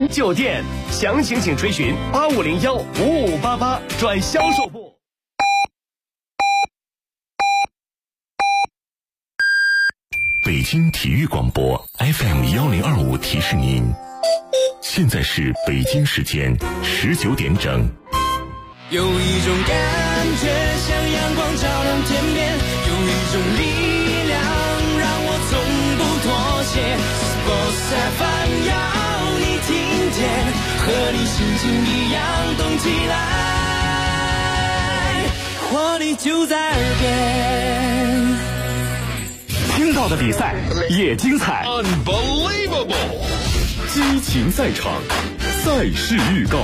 酒店，详情请垂询85015588转销售部。 北京体育广播 FM1025提示您，现在是北京时间19点整。 有一种感觉像阳光照亮天边，有一种力量让我从不妥协。Sports FM 要你听见，和你心情一样动起来，活力就在耳边。 听到的比赛也精彩 Unbelievable， 激情赛场，赛事预告。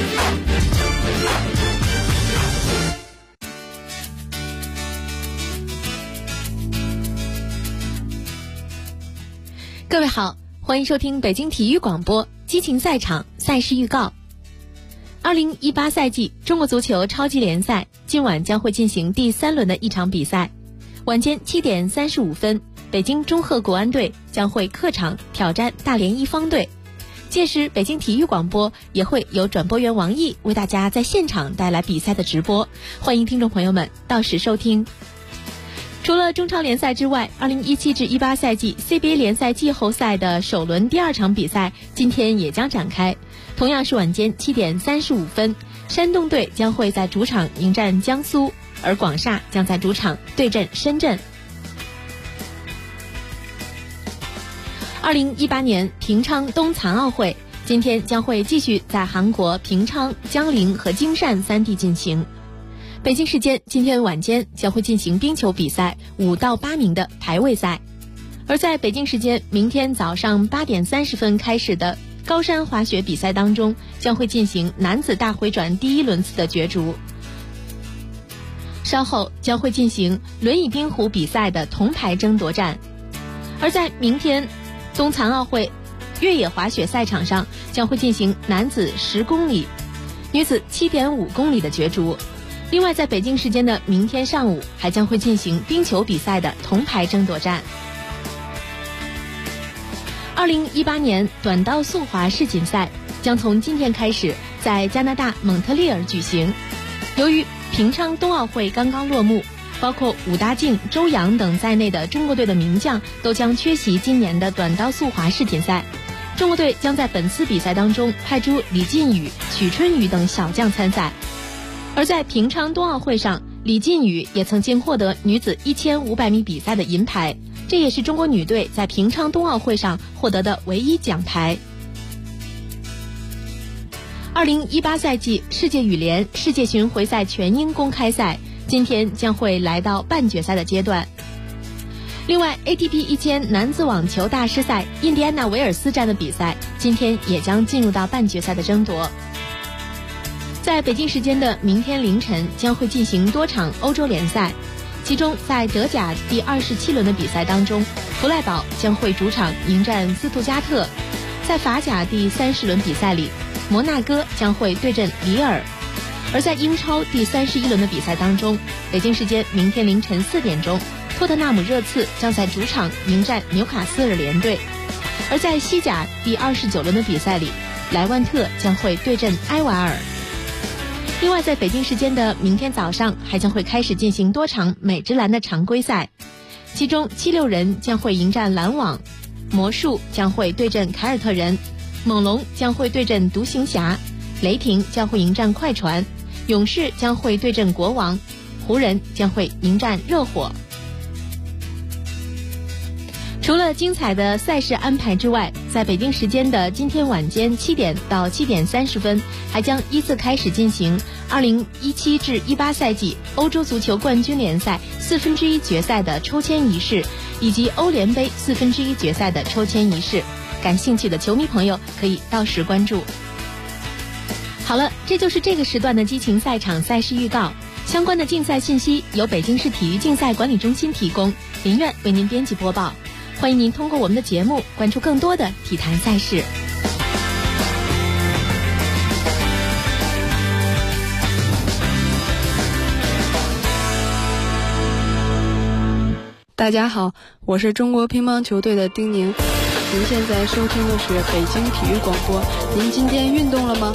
各位好，欢迎收听北京体育广播激情赛场赛事预告。2018赛季中国足球超级联赛今晚将会进行第3轮的一场比赛。晚间7点35分，北京中赫国安队将会客场挑战大连一方队。届时北京体育广播也会由转播员王毅为大家在现场带来比赛的直播，欢迎听众朋友们到时收听。除了中超联赛之外，2017至18赛季 CBA 联赛季后赛的首轮第2场比赛今天也将展开，同样是晚间7点35分，山东队将会在主场迎战江苏，而广厦将在主场对阵深圳。2018年平昌冬残奥会今天将会继续在韩国平昌、江陵和京汕3地进行。北京时间今天晚间将会进行冰球比赛5到8名的排位赛，而在北京时间明天早上8点30分开始的高山滑雪比赛当中，将会进行男子大回转第1轮次的角逐。稍后将会进行轮椅冰壶比赛的铜牌争夺战，而在明天冬残奥会越野滑雪赛场上将会进行男子10公里、女子7.5公里的角逐。另外在北京时间的明天上午还将会进行冰球比赛的铜牌争夺战。2018年短道速滑世锦赛将从今天开始在加拿大蒙特利尔举行。由于平昌冬奥会刚刚落幕，包括武大靖、周洋等在内的中国队的名将都将缺席今年的短道速滑世锦赛。中国队将在本次比赛当中派出李靖宇、许春雨等小将参赛。而在平昌冬奥会上，李靖宇也曾经获得女子1500米比赛的银牌，这也是中国女队在平昌冬奥会上获得的唯一奖牌。2018赛季世界羽联世界巡回赛全英公开赛今天将会来到半决赛的阶段。另外 ATP 1000男子网球大师赛印第安纳维尔斯站的比赛今天也将进入到半决赛的争夺。在北京时间的明天凌晨将会进行多场欧洲联赛，其中在德甲第27轮的比赛当中，弗赖堡将会主场迎战斯图加特。在法甲第30轮比赛里，摩纳哥将会对阵里尔。而在英超第31轮的比赛当中，北京时间明天凌晨4点钟，托特纳姆热刺将在主场迎战纽卡斯尔联队。而在西甲第29轮的比赛里，莱万特将会对阵埃瓦尔。另外在北京时间的明天早上还将会开始进行多场美职篮的常规赛，其中76人将会迎战篮网，魔术将会对阵凯尔特人，猛龙将会对阵独行侠，雷霆将会迎战快船，勇士将会对阵国王，湖人将会迎战热火。除了精彩的赛事安排之外，在北京时间的今天晚间7点到7点30分，还将依次开始进行2017至18赛季欧洲足球冠军联赛1/4决赛的抽签仪式，以及欧联杯1/4决赛的抽签仪式。感兴趣的球迷朋友可以到时关注。好了，这就是这个时段的激情赛场赛事预告。相关的竞赛信息由北京市体育竞赛管理中心提供，林苑为您编辑播报。欢迎您通过我们的节目关注更多的体坛赛事。 大家好，我是中国乒乓球队的丁宁。 您现在收听的是北京体育广播。您今天运动了吗？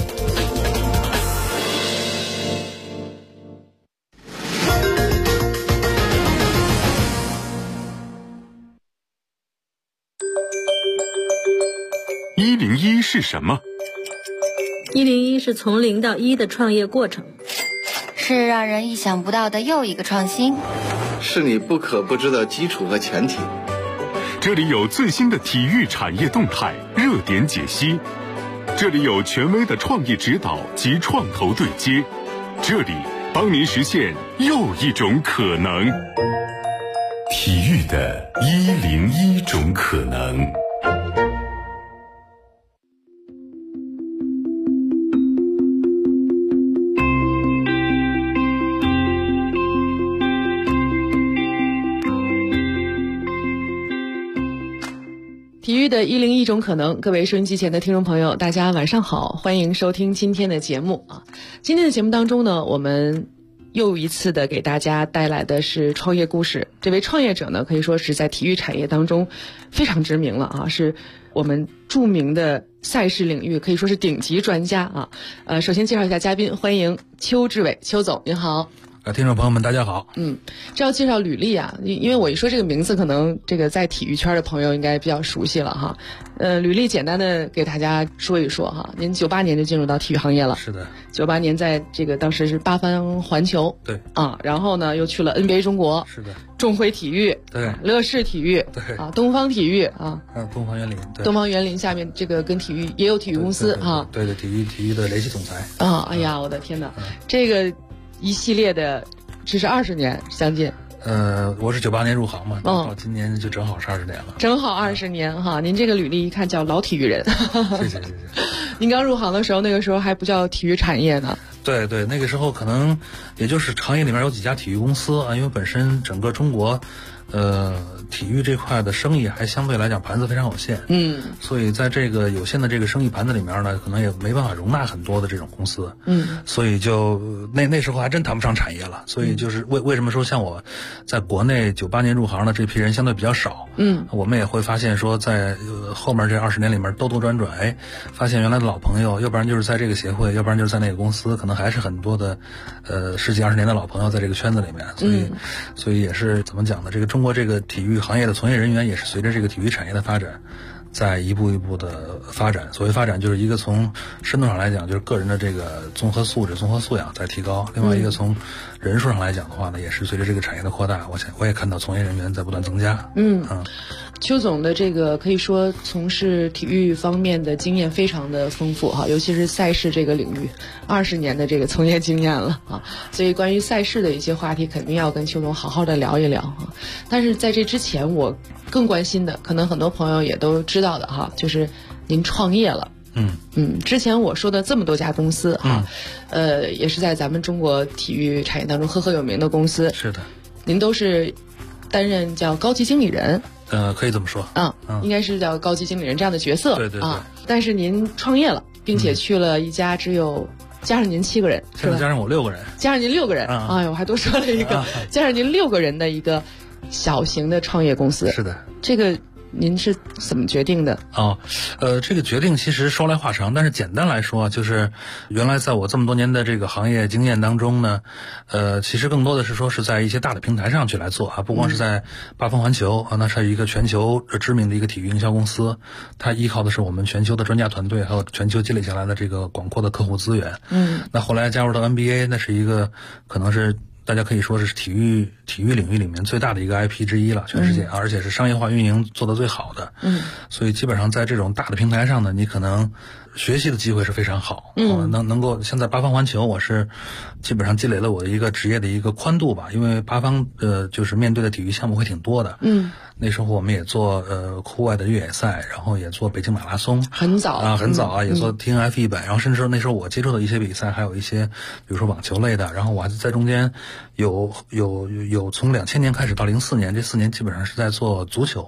101是什么 ？101是从0到1的创业过程， 是让人意想不到的又一个创新， 是你不可不知的基础和前提。 这里有最新的体育产业动态热点解析，这里有权威的创业指导及创投对接，这里帮您实现又一种可能。体育的101种可能。 体育的101种可能，各位收音机前的听众朋友，大家晚上好，欢迎收听今天的节目啊。今天的节目当中呢，我们又一次的给大家带来的是创业故事。这位创业者呢，可以说是在体育产业当中非常知名了啊，是我们著名的赛事领域可以说是顶级专家啊。首先介绍一下嘉宾，欢迎邱志伟，邱总，您好。 听众朋友们大家好。 这要介绍履历啊，因为我一说这个名字，可能这个在体育圈的朋友应该比较熟悉了哈。履历简单的给大家说一说哈。您98年就进入到体育行业了。 是的。 98年在这个当时是八方环球。 对。 啊，然后呢又去了 NBA 中国。 是的。 众辉体育。 对。 乐视体育。 对。 啊，东方体育啊。 东方园林。对。 东方园林下面这个跟体育也有体育公司哈。 对，体育的联系总裁。 啊，哎呀，我的天哪，这个一系列的。这是20年将近， 我是98年入行嘛，到今年就正好是20年了， 正好20年哈。您这个履历一看叫老体育人， 谢谢。 您刚入行的时候，那个时候还不叫体育产业呢。 对，那个时候可能也就是行业里面有几家体育公司啊，因为本身整个中国，体育这块的生意还相对来讲盘子非常有限，所以在这个有限的这个生意盘子里面呢，可能也没办法容纳很多的这种公司，所以就那时候还真谈不上产业了。所以就是为什么说像我在国内98年入行的这批人相对比较少，我们也会发现说在后面这20年里面兜兜转转，发现原来的老朋友，要不然就是在这个协会，要不然就是在那个公司，可能还是很多的10几20年的老朋友在这个圈子里面，所以也是怎么讲呢？这个中国这个体育行业的从业人员也是随着这个体育产业的发展，在一步一步的发展。所谓发展，就是一个从深度上来讲，就是个人的这个综合素质、综合素养在提高；另外一个从人数上来讲的话呢，也是随着这个产业的扩大，我也看到从业人员在不断增加。 邱总的这个可以说从事体育方面的经验非常的丰富哈，尤其是赛事这个领域，20年的这个从业经验了啊，所以关于赛事的一些话题肯定要跟邱总好好的聊一聊哈。但是在这之前，我更关心的，可能很多朋友也都知道的哈，就是您创业了。之前我说的这么多家公司哈，也是在咱们中国体育产业当中赫赫有名的公司。 是的。您都是担任叫高级经理人。 可以这么说， 应该是叫高级经理人这样的角色， 对啊。但是您创业了，并且去了一家只有加上您7个人， 现在加上我6个人， 加上您6个人，哎呦，我还多说了一个，加上您6个人的一个小型的创业公司。 是的， 这个您是怎么决定的？ 这个决定其实说来话长，但是简单来说，就是原来在我这么多年的这个行业经验当中呢，其实更多的是说是在一些大的平台上去来做啊，不光是在八方环球啊，那是一个全球知名的一个体育营销公司，它依靠的是我们全球的专家团队，还有全球积累下来的这个广阔的客户资源。那后来加入到 NBA， 那是一个可能是大家可以说是体育领域里面最大的一个 IP 之一了，全世界，而且是商业化运营做得最好的。所以基本上在这种大的平台上呢，你可能学习的机会是非常好。能够像在八方环球，我是基本上积累了我的一个职业的一个宽度吧，因为八方就是面对的体育项目会挺多的。那时候我们也做户外的越野赛，然后也做北京马拉松， 很早啊， 也做 TNF 100，然后甚至那时候我接触的一些比赛，还有一些比如说网球类的，然后我还在中间有从2000年开始到04年，这4年基本上是在做足球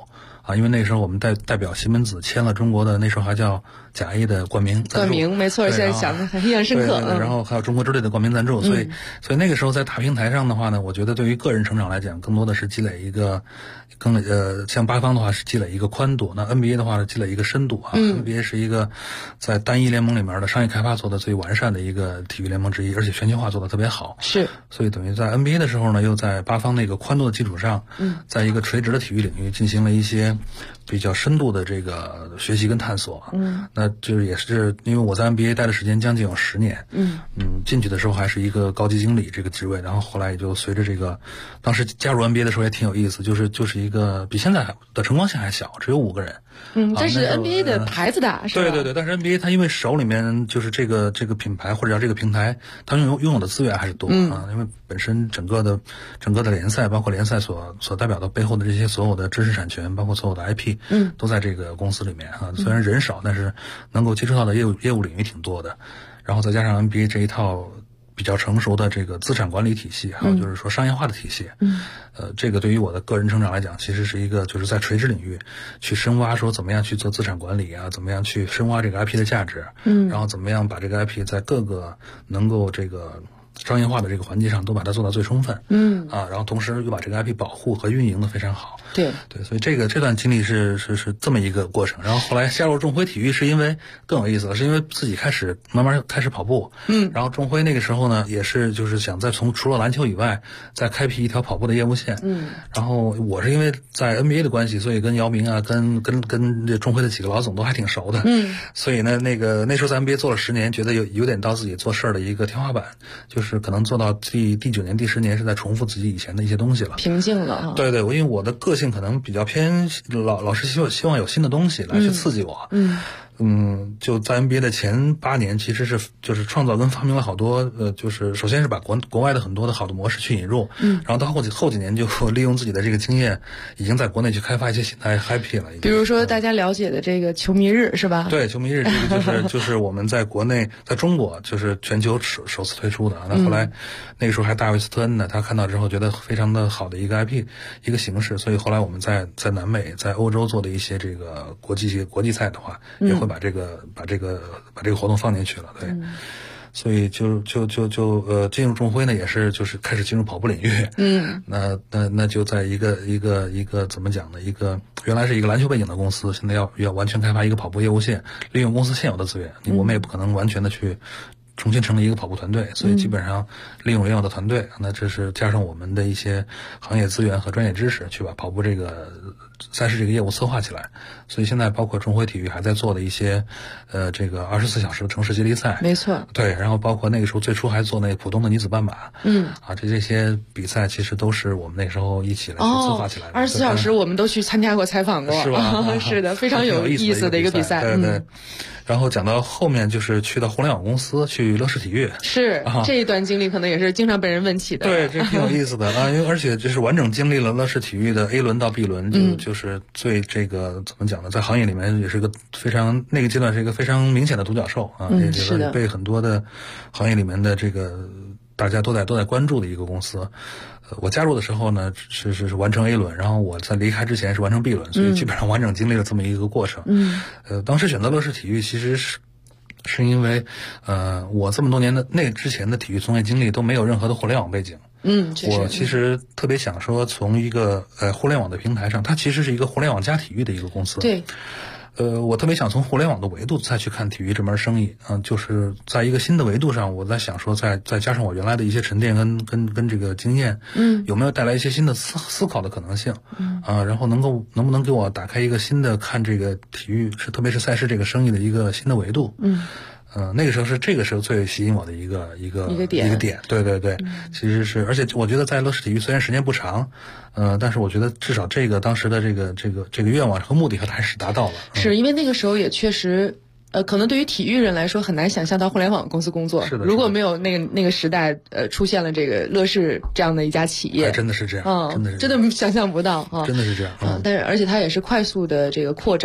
啊，因为那时候我们代表西门子签了中国的那时候还叫甲 A 的冠名赞助， 冠名没错，现在想的很印象深刻。 对，然后还有中国之类的冠名赞助，所以那个时候在大平台上的话呢，我觉得对于个人成长来讲，更多的是积累一个像八方的话是积累一个宽度，那 NBA 的话是积累一个深度啊。NBA 是一个在单一联盟里面的商业开发做的最完善的一个体育联盟之一，而且全球化做的特别好。 是， 所以等于在 NBA 的时候呢，又在八方那个宽度的基础上，在一个垂直的体育领域进行了一些比较深度的这个学习跟探索。那就是也是因为我在 NBA 待的时间将近有10年。进去的时候还是一个高级经理这个职位，然后后来也就随着这个，当时加入 NBA 的时候也挺有意思，就是一个比现在的晨光线还小，只有5个人。 但是 NBA 的牌子大，是吧？ 对，但是 NBA 它因为手里面就是这个品牌或者叫这个平台，它拥有的资源还是多啊，因为本身整个的联赛，包括联赛所代表的背后的这些所有的知识产权，包括所有的 IP，都在这个公司里面啊。虽然人少，但是能够接触到的业务领域挺多的。然后再加上 NBA 这一套比较成熟的这个资产管理体系，还有就是说商业化的体系，这个对于我的个人成长来讲，其实是一个就是在垂直领域去深挖，说怎么样去做资产管理啊，怎么样去深挖这个 IP 的价值，然后怎么样把这个 IP 在各个能够这个商业化的这个环节上都把它做到最充分，然后同时又把这个 IP 保护和运营的非常好。对，所以这段经历是这么一个过程。然后后来加入众辉体育是因为更有意思了，是因为自己慢慢开始跑步，然后众辉那个时候呢也是就是想再除了篮球以外再开辟一条跑步的业务线，然后我是因为在 NBA 的关系，所以跟姚明啊跟这众辉的几个老总都还挺熟的，所以呢那时候在 NBA 做了10年，觉得有点到自己做事儿的一个天花板，就是可能做到第9年第10年是在重复自己以前的一些东西了， 瓶颈了。对， 因为我的个性可能比较偏老是希望有新的东西来去刺激我。就在 NBA 的前8年，其实就是创造跟发明了好多就是首先是把国外的很多的好的模式去引入，然后到后几年就利用自己的这个经验，已经在国内去开发一些新的 IP 了。 比如说大家了解的这个球迷日是吧？ 对，球迷日这个就是我们在国内在中国就是全球首次推出的。那后来那个时候还大卫斯特恩呢，他看到之后觉得非常的好的一个 IP 一个形式，所以后来我们在南美在欧洲做的一些这个国际赛的话，也会把这个活动放进去了。对，所以就进入众辉呢，也是就是开始进入跑步领域。那就在一个怎么讲呢？一个原来是一个篮球背景的公司，现在要完全开发一个跑步业务线，利用公司现有的资源，我们也不可能完全的去重新成立一个跑步团队，所以基本上利用原有的团队，那这是加上我们的一些行业资源和专业知识，去把跑步这个赛事这个业务策划起来。所以现在包括众辉体育还在做的一些这个24小时的城市接力赛， 没错， 对，然后包括那个时候最初还做那个浦东的女子半马，这些比赛其实都是我们那时候一起来去策划起来的。 24小时我们都去参加过采访过， 是吧？ 是的，非常有意思的一个比赛。 对。然后讲到后面就是去到互联网公司，去乐视体育， 是这一段经历可能也是经常被人问起的。 对，这挺有意思的啊，因为而且这是完整经历了乐视体育的 A 轮到 B 轮，就是最这个怎么讲呢，在行业里面也是个非常那个阶段是一个非常明显的独角兽啊，也被很多的行业里面的这个大家都在关注的一个公司。我加入的时候呢是完成 A 轮，然后我在离开之前是完成 B 轮，所以基本上完整经历了这么一个过程。当时选择乐视体育其实是因为我这么多年的那之前的体育从业经历都没有任何的互联网背景。我其实特别想说从一个互联网的平台上，它其实是一个互联网加体育的一个公司。 对。 我特别想从互联网的维度再去看体育这门生意，就是在一个新的维度上，我在想说再加上我原来的一些沉淀跟这个经验，有没有带来一些新的思考的可能性，然后能不能给我打开一个新的看这个体育特别是赛事这个生意的一个新的维度。那个时候是这个时候最吸引我的一个点，对，其实是，而且我觉得在乐视体育虽然时间不长，但是我觉得至少这个当时的这个愿望和目的还是达到了。 是因为那个时候也确实。可能对于体育人来说很难想象到互联网公司工作。 是的。 如果没有那个时代，出现了这个乐视这样的一家企业， 还真的是这样，真的想象不到啊， 真的是这样。 但是而且它也是快速的这个扩张，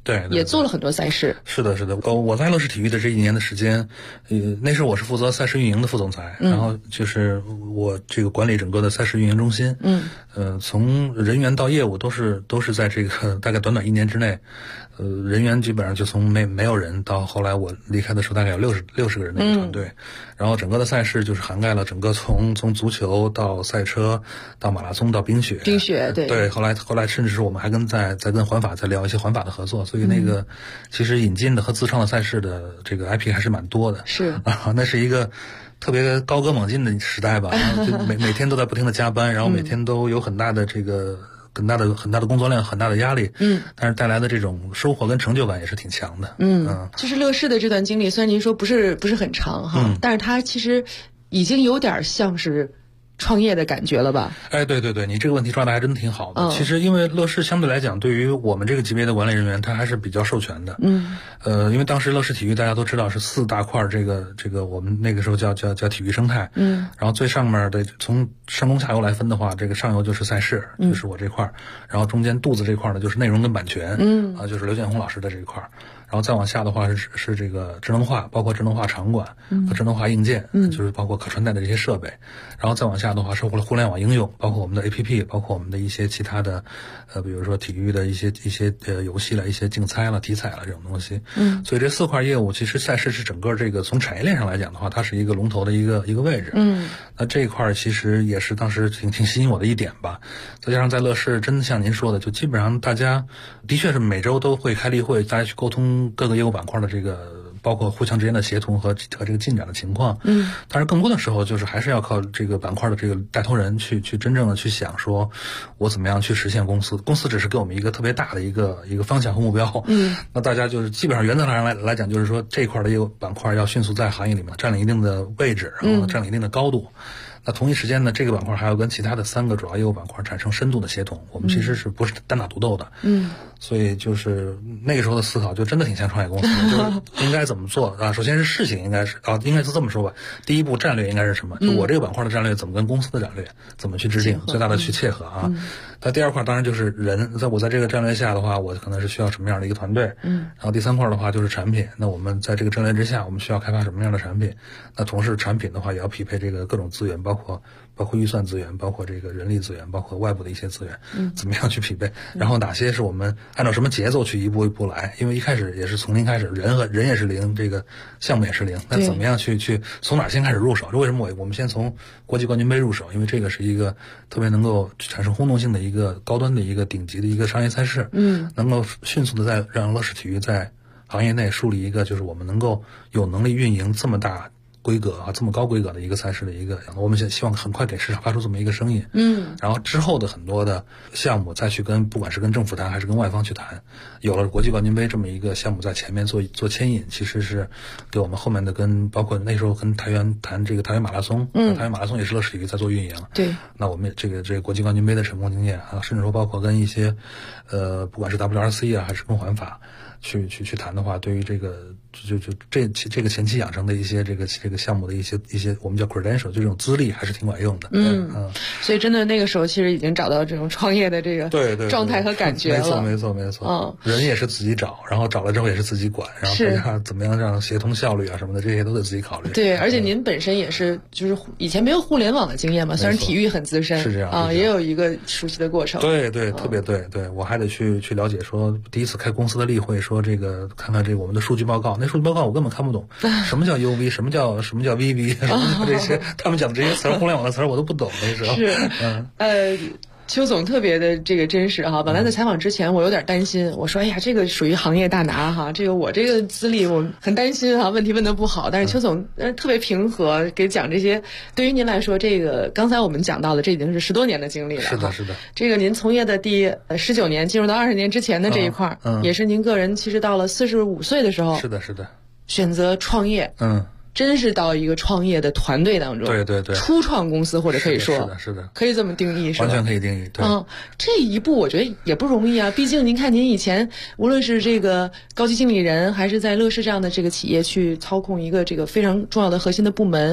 对， 也做了很多赛事。 是的，是的。我在乐视体育的这1年的时间，那时候我是负责赛事运营的副总裁，然后就是我这个管理整个的赛事运营中心。从人员到业务都是在这个大概短1年之内，人员基本上就从没有人到后来我离开的时候大概有60个人的一个团队，然后整个的赛事就是涵盖了整个从足球到赛车到马拉松到冰雪，对，后来甚至是我们还在跟环法在聊一些环法的合作，所以那个其实引进的和自创的赛事的这个 IP 还是蛮多的， 是啊，那是一个特别高歌猛进的时代吧，然后就每天都在不停的加班，然后每天都有很大的这个很大的工作量，很大的压力，但是带来的这种收获跟成就感也是挺强的。 就是乐视的这段经历，虽然您说不是很长哈，但是它其实已经有点像是创业的感觉了吧？ 哎，对，你这个问题抓的还真的挺好的。其实因为乐视相对来讲，对于我们这个级别的管理人员，他还是比较授权的。因为当时乐视体育大家都知道是4大块，这个我们那个时候叫体育生态。然后最上面的从上中下游来分的话，这个上游就是赛事，就是我这块，然后中间肚子这块呢就是内容跟版权，就是刘建宏老师的这一块。然后再往下的话是这个智能化，包括智能化场馆和智能化硬件，就是包括可穿戴的这些设备。然后再往下的话是互联网应用，包括我们的 APP， 包括我们的一些其他的比如说体育的一些游戏了、一些竞猜了、体彩了这种东西。所以这4块业务其实赛事是整个这个从产业链上来讲的话，它是一个龙头的一个位置。那这一块其实也是当时挺吸引我的一点吧。再加上在乐视真的像您说的，就基本上大家的确是每周都会开例会，大家去沟通各个业务板块的这个包括互相之间的协同和这个进展的情况。但是更多的时候就是还是要靠这个板块的这个带头人去真正的去想说我怎么样去实现公司只是给我们一个特别大的一个方向和目标。那大家就是基本上原则上来讲，就是说这一块的业务板块要迅速在行业里面占领一定的位置，然后占领一定的高度。那同一时间呢，这个板块还要跟其他的3个主要业务板块产生深度的协同，我们其实是不是单打独斗的。所以就是那个时候的思考就真的挺像创业公司的，就是应该怎么做啊？首先是事情应该是这么说吧，第一步战略应该是什么？就我这个板块的战略怎么跟公司的战略怎么去制定，最大的去切合啊。那第2块当然就是人，我在这个战略下的话，我可能是需要什么样的一个团队。然后第3块的话就是产品，那我们在这个战略之下，我们需要开发什么样的产品？那同时产品的话也要匹配这个各种资源，包括预算资源，包括这个人力资源，包括外部的一些资源，怎么样去匹配？然后哪些是我们按照什么节奏去一步一步来？因为一开始也是从零开始，人也是零，这个项目也是零，那怎么样去从哪先开始入手？为什么我们先从国际冠军杯入手？因为这个是一个特别能够产生轰动性的一个高端的一个顶级的一个商业赛事，能够迅速的让乐视体育在行业内树立一个就是我们能够有能力运营这么大规格啊，这么高规格的一个赛事的一个，我们希望很快给市场发出这么一个声音。然后之后的很多的项目再去不管是跟政府谈还是跟外方去谈，有了国际冠军杯这么一个项目在前面做牵引，其实是给我们后面的包括那时候跟台原谈这个台原马拉松，台原马拉松也是乐视体育在做运营。 对， 那我们这个国际冠军杯的成功经验啊，甚至说包括跟一些不管是 WRC 啊还是跟环法去谈的话，对于这个这个前期养成的一些这个项目的一些我们叫 credential， 就这种资历还是挺管用的。 所以真的那个时候其实已经找到这种创业的这个状态和感觉了。 没错。人也是自己找，然后找了之后也是自己管，然后大家怎么样让协同效率啊什么的，这些都得自己考虑。 对，而且您本身也是就是以前没有互联网的经验嘛，虽然体育很资深， 是这样啊，也有一个熟悉的过程。 对，特别对，我还得去了解说第一次开公司的例会，说这个看看这个我们的数据报告，那数据报告我根本看不懂，什么叫 UV， 什么叫 VB， 什么叫这些他们讲的这些词儿，互联网的词儿我都不懂那时候。 是，邱总特别的这个真实哈。本来在采访之前我有点担心，我说哎呀，这个属于行业大拿哈，这个我这个资历我很担心哈，问题问得不好。但是邱总特别平和，给讲这些。对于您来说，这个刚才我们讲到的，这已经是10多年的经历了。 是的。 这个您从业的第19年，进入到20年之前的这一块，也是您个人其实到了45岁的时候， 是的， 选择创业。真是到一个创业的团队当中， 对， 初创公司或者可以说是的， 可以这么定义，是吧？ 完全可以定义。对， 这一步我觉得也不容易啊。毕竟您看，您以前无论是这个高级经理人，还是在乐视这样的这个企业去操控一个这个非常重要的核心的部门，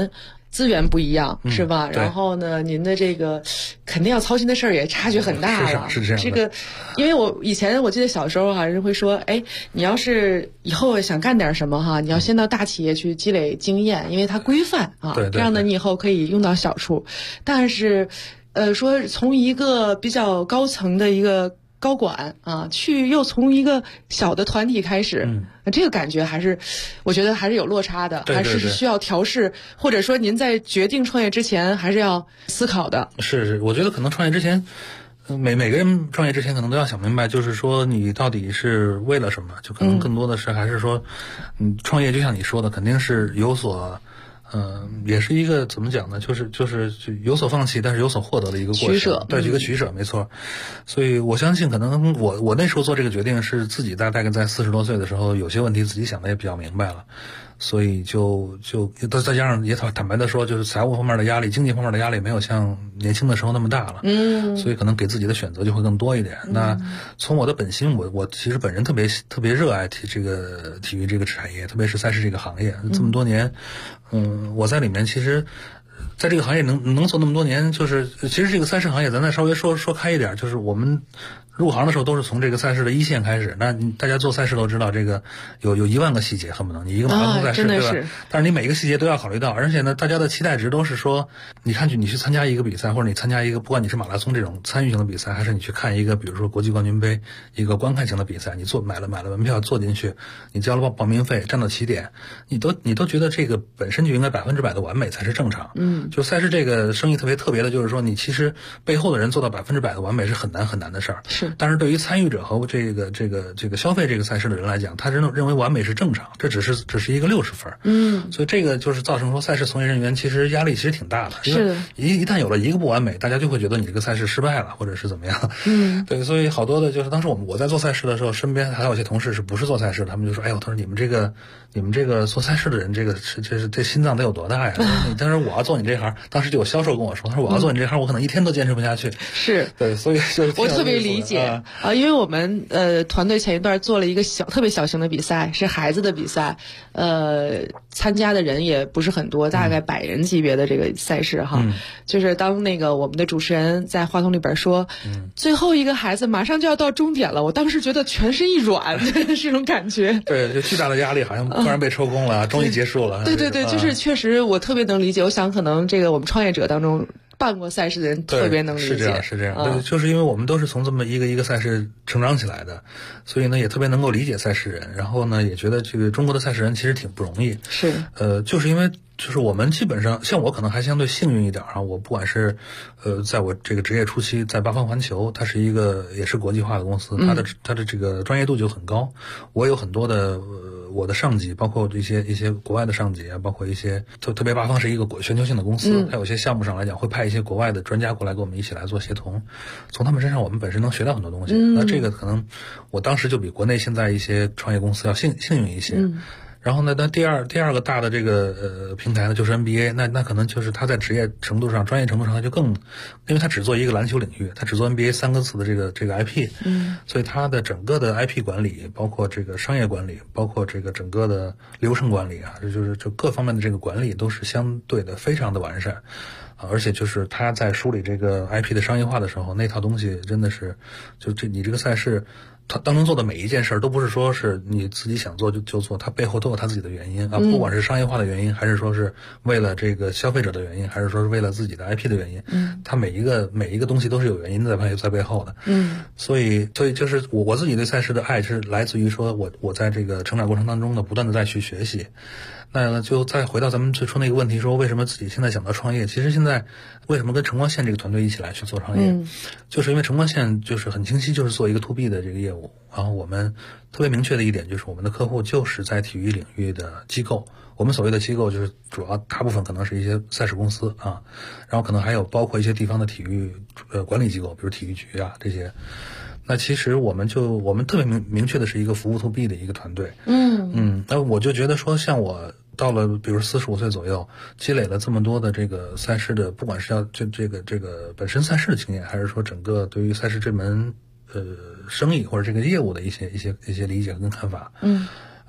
资源不一样，是吧？然后呢，您的这个肯定要操心的事儿也差距很大了。 是这样。 这个，因为我以前我记得小时候人会说，哎，你要是以后想干点什么哈，你要先到大企业去积累经验，因为它规范啊， 对， 这样呢你以后可以用到小处。但是，说从一个比较高层的一个高管啊，又从一个小的团体开始，这个感觉我觉得还是有落差的，还是需要调试，或者说您在决定创业之前还是要思考的。 是，我觉得可能创业之前，每个人创业之前可能都要想明白，就是说你到底是为了什么，就可能更多的是还是说，创业就像你说的，肯定是有所。也是一个怎么讲呢？就是有所放弃，但是有所获得的一个过程， 取舍， 对，一个取舍，没错。所以我相信，可能我那时候做这个决定是自己大概在40多岁的时候，有些问题自己想的也比较明白了，所以就再加上也坦白的说，就是财务方面的压力、经济方面的压力没有像年轻的时候那么大了，所以可能给自己的选择就会更多一点。那从我的本心，我其实本人特别热爱体育这个产业，特别是赛事这个行业，这么多年。我在里面其实，在这个行业能做那么多年，就是其实这个赛事行业，咱再稍微说开一点，就是我们入行的时候都是从这个赛事的一线开始。那大家做赛事都知道，这个有1万个细节，恨不能你一个马拉松赛事，对吧？但是你每一个细节都要考虑到，而且呢，大家的期待值都是说，你去参加一个比赛，或者你参加一个，不管你是马拉松这种参与型的比赛，还是你去看一个，比如说国际冠军杯一个观看型的比赛，你买了门票坐进去，你交了报名费，站到起点，你都觉得这个本身就应该100%的完美才是正常。就赛事这个生意特别的，就是说你其实背后的人做到100%的完美是很难的事儿。 是， 但是对于参与者和这个消费这个赛事的人来讲，他认为完美是正常，这只是一个60分。所以这个就是造成说赛事从业人员其实压力其实挺大的，因为一旦有了一个不完美，大家就会觉得你这个赛事失败了，或者是怎么样。对，所以好多的就是当时我在做赛事的时候，身边还有一些同事是不是做赛事的，他们就说，哎呦，他说你们这个做赛事的人，这心脏得有多大呀？当时我要做你这行，当时就有销售跟我说，他说我要做你这行，我可能一天都坚持不下去。 是， 对，所以就是我特别理解因为我们团队前一段做了一个特别小型的比赛，是孩子的比赛，参加的人也不是很多，大概100人级别的这个赛事哈。就是当那个我们的主持人在话筒里边说，最后一个孩子马上就要到终点了，我当时觉得全身一软，是这种感觉。 对，就巨大的压力，好像突然被抽空了，终于结束了。 对，就是确实我特别能理解。我想可能这个我们创业者当中办过赛事的人特别能理解。 是这样。对，就是因为我们都是从这么一个赛事成长起来的，所以呢也特别能够理解赛事人，然后呢也觉得这个中国的赛事人其实挺不容易。 是， 就是因为就是我们基本上像我可能还相对幸运一点啊，我不管是在我这个职业初期，在八方环球，它是一个也是国际化的公司，它的这个专业度就很高。我有很多的我的上级，包括一些国外的上级啊，包括一些特别八方是一个全球性的公司，它有些项目上来讲会派一些国外的专家过来跟我们一起来做协同，从他们身上我们本身能学到很多东西。那这个可能我当时就比国内现在一些创业公司要幸运一些。然后呢，那第二个大的这个平台呢，就是 NBA， 那可能就是它在职业程度上、专业程度上，它就更，因为它只做一个篮球领域，它只做 NBA 3个字的这个 IP，所以它的整个的 IP 管理，包括这个商业管理，包括这个整个的流程管理啊，就各方面的这个管理都是相对的非常的完善。而且就是他在梳理这个 IP 的商业化的时候，那套东西真的是，你这个赛事，他当中做的每一件事都不是说是你自己想做就做，它背后都有它自己的原因啊，不管是商业化的原因，还是说是为了这个消费者的原因，还是说是为了自己的 IP 的原因，它每一个东西都是有原因在背后的。所以就是我自己对赛事的爱是来自于说我在这个成长过程当中呢，不断的再去学习。那就再回到咱们最初那个问题，说为什么自己现在想到创业？其实现在为什么跟晨光线这个团队一起来去做创业，就是因为晨光线就是很清晰，就是做一个 to B 的这个业务。然后我们特别明确的一点就是我们的客户就是在体育领域的机构。我们所谓的机构就是主要大部分可能是一些赛事公司啊，然后可能还有包括一些地方的体育管理机构，比如体育局啊这些。那其实我们特别明确的是一个服务 to B 的一个团队。那我就觉得说，像我到了比如45岁左右，积累了这么多的这个赛事的，不管是要这个本身赛事的经验，还是说整个对于赛事这门生意或者这个业务的一些理解跟看法。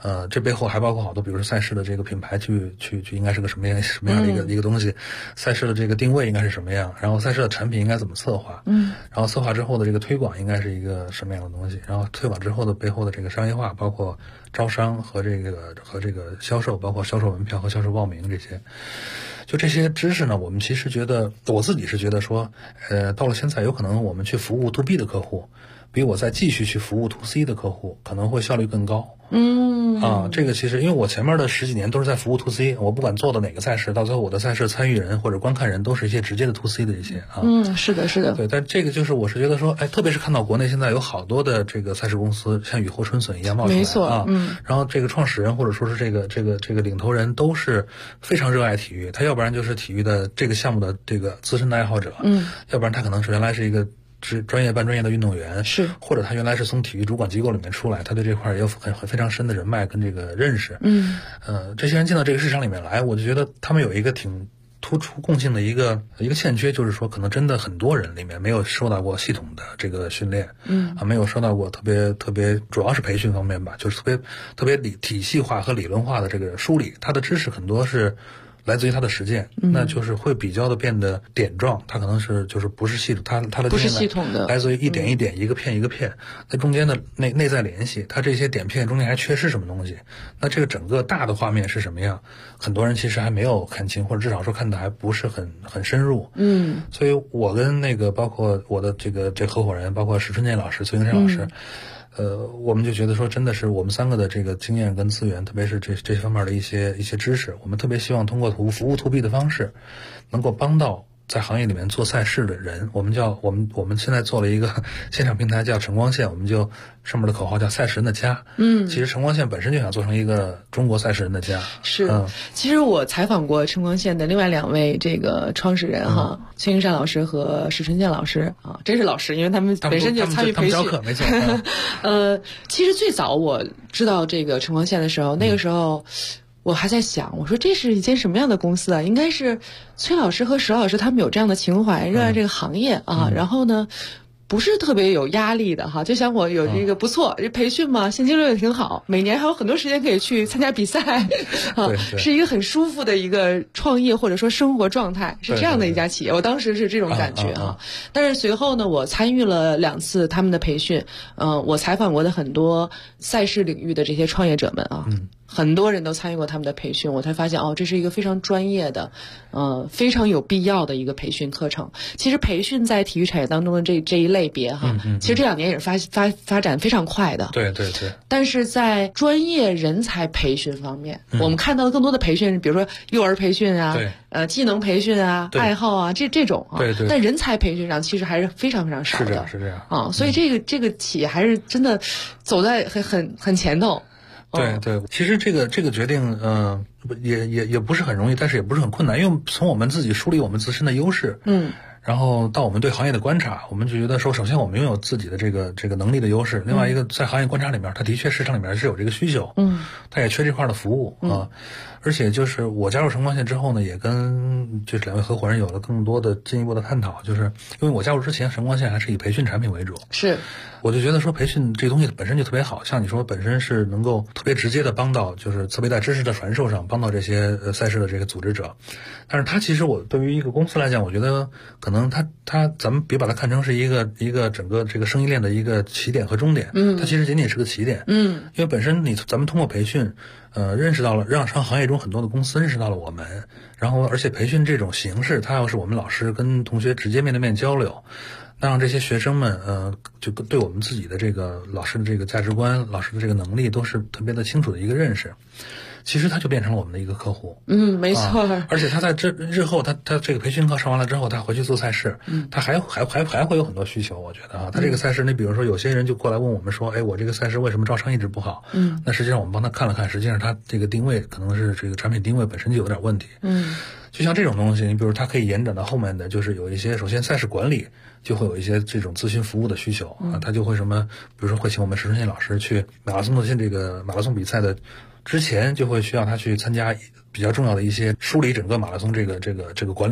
这背后还包括好多，比如说赛事的这个品牌去应该是个什么样的一个东西，赛事的这个定位应该是什么样，然后赛事的产品应该怎么策划，然后策划之后的这个推广应该是一个什么样的东西，然后推广之后的背后的这个商业化，包括招商和这个销售，包括销售门票和销售报名这些。就这些知识呢，我们其实觉得，我自己是觉得说，到了现在有可能我们去服务 to B 的客户，比我再继续去服务 to C 的客户可能会效率更高。这个其实因为我前面的10几年都是在服务 to C， 我不管做的哪个赛事，到最后我的赛事参与人或者观看人都是一些直接的 to C 的一些是的，是的， 对。但这个就是我是觉得说，特别是看到国内现在有好多的这个赛事公司像雨后春笋一样冒出来， 没错然后这个创始人或者说是这个领头人都是非常热爱体育，他要不然就是体育的这个项目的这个资深的爱好者，要不然他可能是原来是一个专业半专业的运动员， 是，或者他原来是从体育主管机构里面出来，他对这块也有非常深的人脉跟这个认识。这些人进到这个市场里面来，我就觉得他们有一个挺突出共性的一个欠缺，就是说可能真的很多人里面没有受到过系统的这个训练，没有受到过特别主要是培训方面吧，就是特别体系化和理论化的这个梳理，他的知识很多是来自于他的实践，那就是会比较的变得点状，它可能是就是不是系统，它的不是系统的， 来自于一点一点、一个片一个片，那中间的内在联系，它这些点片中间还缺失什么东西？那这个整个大的画面是什么样？很多人其实还没有看清，或者至少说看的还不是很深入。所以我跟包括我的这合伙人，包括石春健老师、崔英山老师。我们就觉得说，真的是我们3个的这个经验跟资源，特别是这方面的一些知识，我们特别希望通过服务 to B 的方式，能够帮到在行业里面做赛事的人。我们现在做了一个线上平台叫晨光线，我们就上面的口号叫赛事人的家。其实晨光线本身就想做成一个中国赛事人的家。 是，其实我采访过晨光线的另外2位这个创始人崔英山老师和史春健老师真是老师，因为他们本身就参与培训， 他们教课没错。 其实最早我知道这个晨光线的时候，那个时候我还在想，我说这是一间什么样的公司啊？应该是崔老师和史老师他们有这样的情怀，热爱这个行业然后呢不是特别有压力的就像我有这个不错培训嘛，现金流也挺好，每年还有很多时间可以去参加比赛是一个很舒服的一个创业或者说生活状态，是这样的一家企业。我当时是这种感觉但是随后呢，我参与了2次他们的培训，我采访过的很多赛事领域的这些创业者们很多人都参与过他们的培训，我才发现这是一个非常专业的非常有必要的一个培训课程。其实培训在体育产业当中的这一类别其实这2年也是发展非常快的。 对。 但是在专业人才培训方面，我们看到的更多的培训，比如说幼儿培训技能培训爱好这种对。 但人才培训上其实还是非常非常少的。 是这样所以这个企业还是真的走在很前头。 对，其实这个决定也不是很容易，但是也不是很困难，因为从我们自己梳理我们自身的优势，然后到我们对行业的观察，我们就觉得说，首先我们拥有自己的这个能力的优势，另外一个在行业观察里面，它的确市场里面是有这个需求，它也缺这块的服务而且就是我加入晨光线之后呢，也跟就是2位合伙人有了更多的进一步的探讨，就是因为我加入之前，晨光线还是以培训产品为主， 是， 我就觉得说培训这东西本身就特别好，像你说本身是能够特别直接的帮到，就是特别在知识的传授上帮到这些赛事的这个组织者，但是它其实我对于一个公司来讲，我觉得可能它咱们别把它看成是一个整个这个生意链的一个起点和终点，它其实仅仅是个起点，因为本身咱们通过培训。认识到了，让行业中很多的公司认识到了我们，然后而且培训这种形式，它要是我们老师跟同学直接面对面交流，那让这些学生们就对我们自己的这个老师的这个价值观、老师的这个能力都是特别的清楚的一个认识。其实他就变成了我们的一个客户， 没错。 而且他在日后，他这个培训课上完了之后，他回去做赛事，他还会有很多需求。我觉得他这个赛事，你比如说有些人就过来问我们说，我这个赛事为什么招商一直不好？那实际上我们帮他看了看，实际上他这个定位可能是这个产品定位本身就有点问题。就像这种东西，你比如它可以延展到后面的，就是有一些首先赛事管理就会有一些这种咨询服务的需求他就会比如说会请我们石春健老师去马拉松比赛的。之前就会需要他去参加比较重要的一些梳理整个马拉松这个管理